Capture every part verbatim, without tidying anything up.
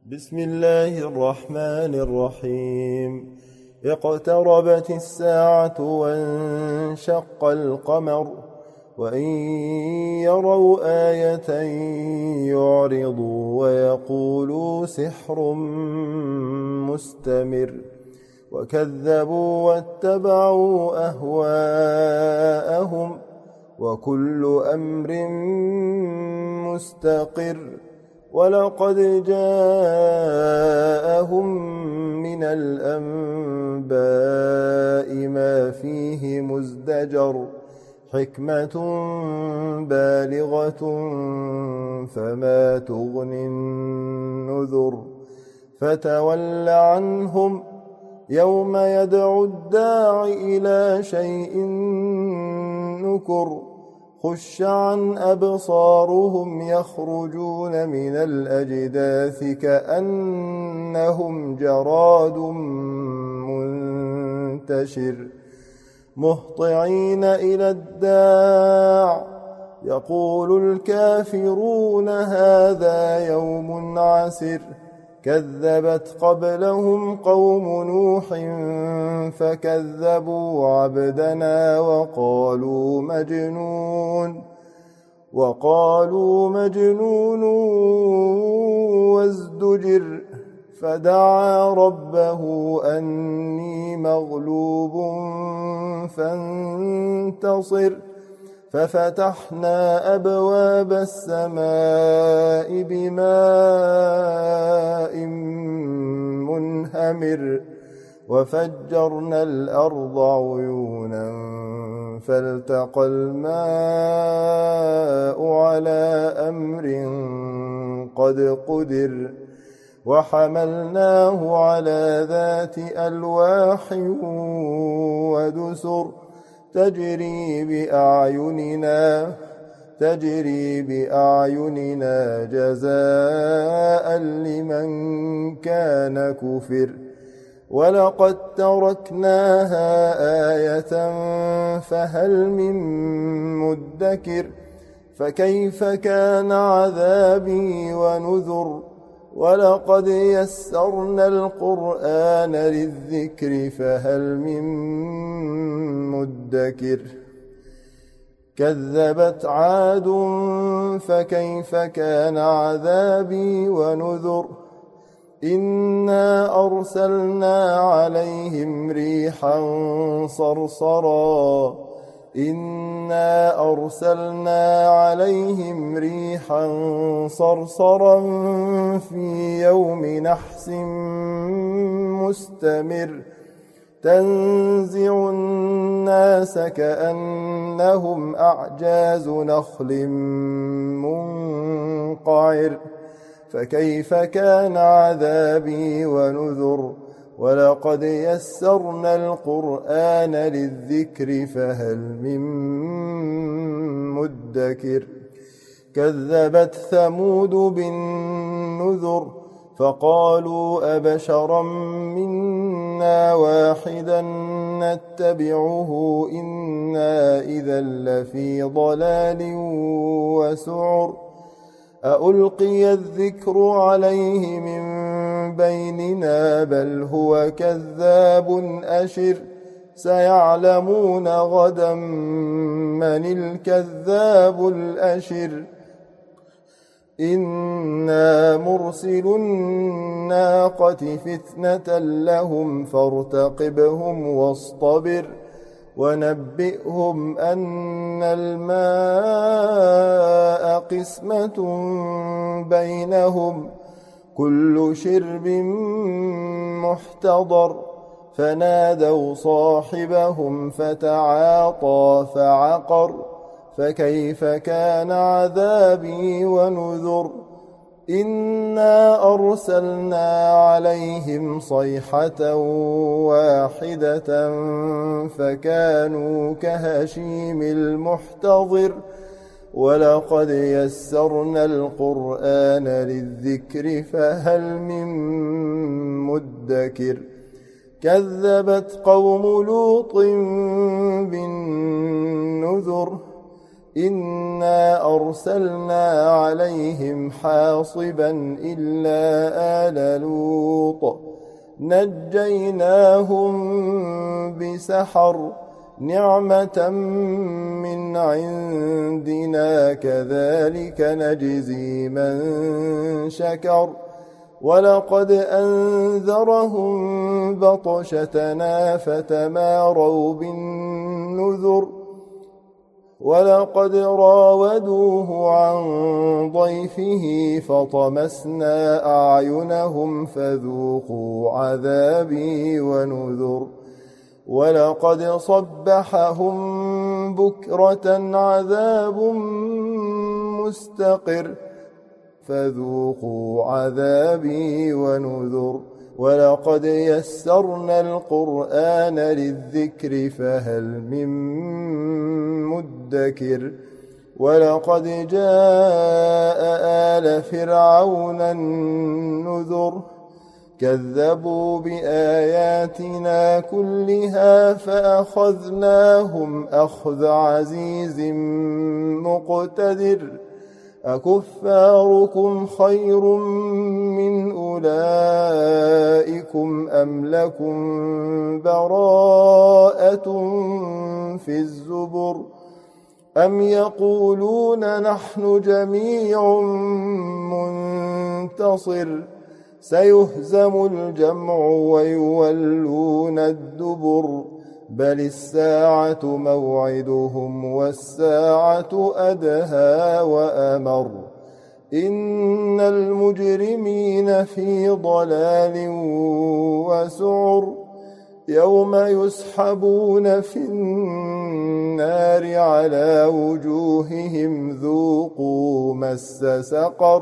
بسم الله الرحمن الرحيم. اقتربت الساعة وانشق القمر وإن يروا آية يعرضوا ويقولوا سحر مستمر وكذبوا واتبعوا أهواءهم وكل أمر مستقر ولقد جاءهم من الأنباء ما فيه مزدجر حكمة بالغة فما تغني النذر فتول عنهم يوم يدعو الداع إلى شيء نكر خش عن أبصارهم يخرجون من الأجداث كأنهم جراد منتشر مهطعين إلى الداع يقول الكافرون هذا يوم عسر كذبت قبلهم قوم نوح فكذبوا عبدنا وقالوا مجنون وقالوا مجنون وازدجر فدعا ربه أني مغلوب فانتصر ففتحنا أبواب السماء بماء منهمر وفجرنا الأرض عيونا فالتقى الماء على أمر قد قدر وحملناه على ذات ألواح ودسر تجري بأعيننا تجري بأعيننا جزاء لمن كان كفر ولقد تركناها آية فهل من مدكر فكيف كان عذابي ونذر ولقد يسرنا القرآن للذكر فهل من مدكر كذبت عاد فكيف كان عذابي ونذر إنا أرسلنا عليهم ريحا صرصرا إنا أرسلنا عليهم ريحا صرصرا في يوم نحس مستمر تنزع الناس كأنهم أعجاز نخل منقعر فكيف كان عذابي ونذر ولقد يسرنا القرآن للذكر فهل من مدكر كذبت ثمود بالنذر فقالوا أبشرا منا واحدا نتبعه إنا إذا لفي ضلال وسعر أألقي الذكر عليه من بيننا بل هو كذاب أشر سيعلمون غدا من الكذاب الأشر إنا مرسل الناقة فتنة لهم فارتقبهم واصطبر ونبئهم أن الماء قسمة بينهم كل شرب محتضر فنادوا صاحبهم فتعاطى فعقر فكيف كان عذابي ونذر إنا أرسلنا عليهم صيحة واحدة فكانوا كهشيم المحتضر ولقد يسرنا القرآن للذكر فهل من مدكر كذبت قوم لوط بالنذر إنا أرسلنا عليهم حاصبا إلا آل لوط نجيناهم بسحر نعمة من عندنا كذلك نجزي من شكر ولقد أنذرهم بطشتنا فتماروا بالنذر ولقد راودوه عن ضيفه فطمسنا أعينهم فذوقوا عذابي ونذر ولقد صبحهم بكرة عذاب مستقر فذوقوا عذابي ونذر ولقد يسرنا القرآن للذكر فهل من مدكر ولقد جاء آل فرعون النذر كذبوا بآياتنا كلها فأخذناهم أخذ عزيز مقتدر أكفاركم خير من أولئكم أم لكم براءة في الزبر أم يقولون نحن جميع منتصر سيهزم الجمع ويولون الدبر بل الساعة موعدهم والساعة أدهى وأمر إن المجرمين في ضلال وسعر يوم يسحبون في النار على وجوههم ذوقوا مس سقر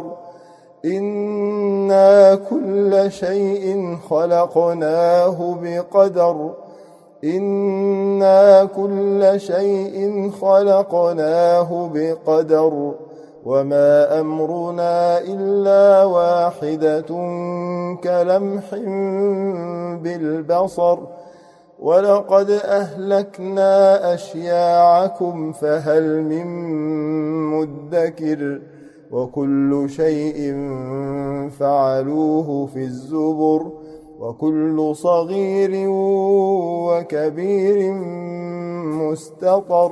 إنا كل شيء خلقناه بقدر إنا كل شيء خلقناه بقدر وما أمرنا إلا واحدة كلمح بالبصر ولقد أهلكنا أشياعكم فهل من مدكر وكل شيء فعلوه في الزبر وكل صغير وكبير مستطر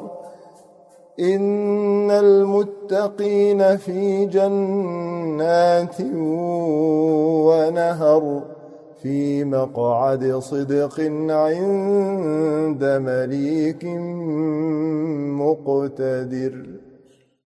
إن المتقين في جنات ونهر في مقعد صدق عند مليك مقتدر.